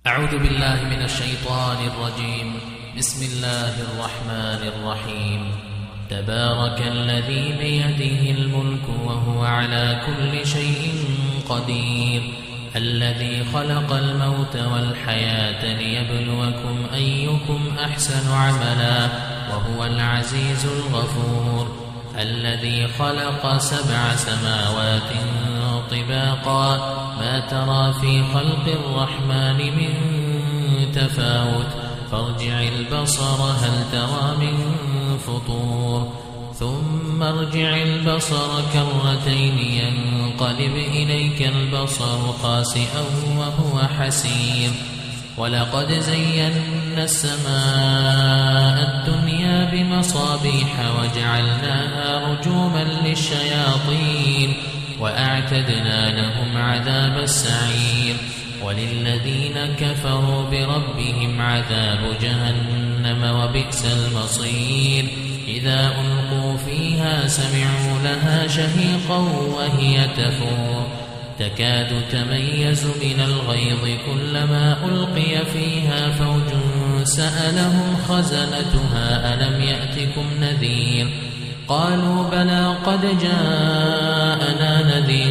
أعوذ بالله من الشيطان الرجيم. بسم الله الرحمن الرحيم. تبارك الذي بيده الملك وهو على كل شيء قدير، الذي خلق الموت والحياة ليبلوكم أيكم أحسن عملا، وهو العزيز الغفور، الذي خلق 7 سماوات طباقا، ما ترى في خلق الرحمن من تفاوت، فارجع البصر هل ترى من فطور، ثم ارجع البصر كرتين ينقلب إليك البصر خاسئا وهو حسير. ولقد زينا السماء الدنيا بمصابيح وجعلناها رجوما للشياطين، وأعتدنا لهم عذاب السعير. وللذين كفروا بربهم عذاب جهنم وبئس المصير. إذا ألقوا فيها سمعوا لها شهيقا وهي تفور، تكاد تميز من الغيظ، كلما ألقي فيها فوج سألهم خزنتها ألم يأتكم نذير؟ قالوا بلى قد جاءنا نذير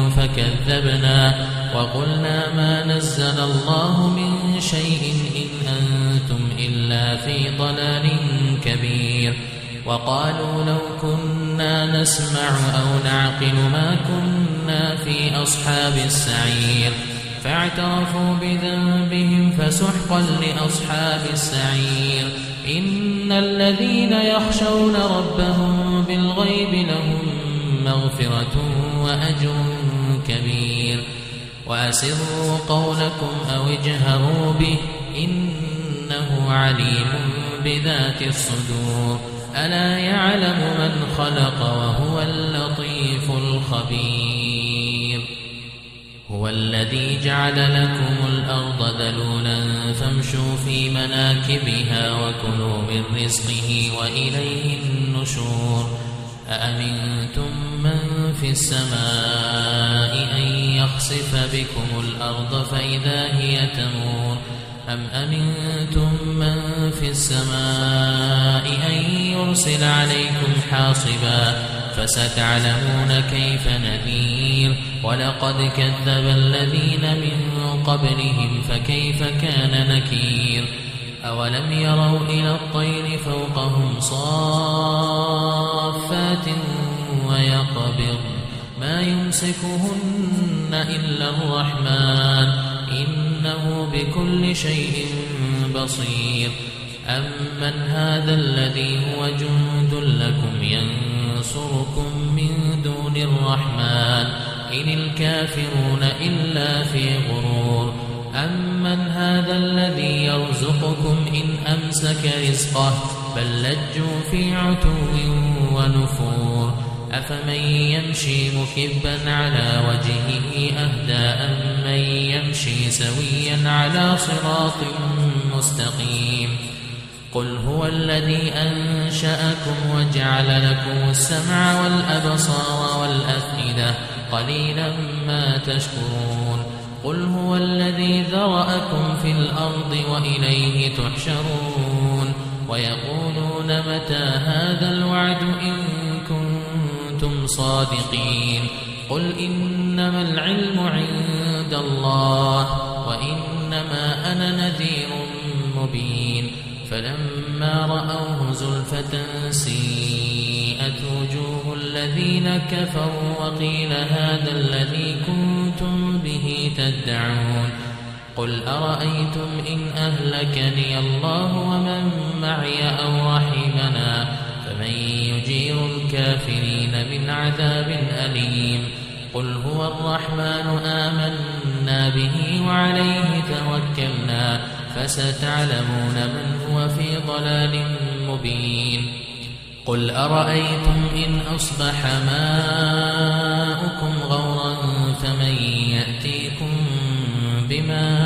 فكذبنا وقلنا ما نزل الله من شيء إن أنتم إلا في ضلال كبير. وقالوا لو كنا نسمع أو نعقل ما كنا في أصحاب السعير، فاعترفوا بذنبهم فسحقا لأصحاب السعير. إن الذين يخشون ربهم بالغيب لهم مغفرة وأجر كبير. وأسروا قولكم أو اجهروا به إنه عليم بذات الصدور. ألا يعلم من خلق وهو اللطيف الخبير. هو الذي جعل لكم الأرض ذلولا فامشوا في مناكبها وكلوا من رزقه وإليه النشور. أأمنتم من في السماء أن يخسف بكم الأرض فإذا هي تمور، أم أمنتم من في السماء أن يرسل عليكم حاصبا، فستعلمون كيف نذير. ولقد كذب الذين من قبلهم فكيف كان نكير. أولم يروا إلى الطير فوقهم صافات ويقبض ما يمسكهن إلا الرحمن إنه بكل شيء بصير. أمن هذا الذي هو جند لكم ينصركم من دون الرحمن إن الكافرون إلا في غرور. أمن هذا الذي يرزقكم إن أمسك رزقه بل لجوا في عتو ونفور. أفمن يمشي مكبا على وجهه أهدى أم من يمشي سويا على صراط مستقيم. قل هو الذي أنشأكم وجعل لكم السمع والأبصار والأفئدة قليلا ما تشكرون. قل هو الذي ذرأكم في الأرض وإليه تحشرون. ويقولون متى هذا الوعد إن كنتم صادقين. قل إنما العلم عند الله وإنما أنا نذير مبين. فلما رأوه زلفة سيئت وجوه الذين كفروا وقيل هذا الذي كنتم به تدعون. قل أرأيتم إن أهلكني الله ومن معي أو رحمنا فمن يجير الكافرين من عذاب أليم. قل هو الرحمن آمنا به وعليه توكلنا فستعلمون من هو في ضلال مبين. قل أرأيتم إن أصبح ماؤكم غورا فمن يأتيكم بماء